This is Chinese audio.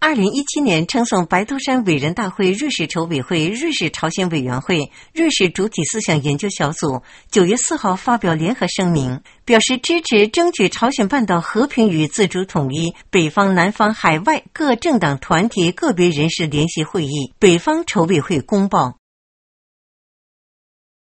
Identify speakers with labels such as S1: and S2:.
S1: 2017年呈送白头山伟人大会瑞士筹委会、瑞士朝鲜委员会、瑞士主体思想研究小组9月4号发表联合声明，表示支持争取朝鲜半岛和平与自主统一北方、南方、海外各政党团体个别人士联席会议北方筹委会公报。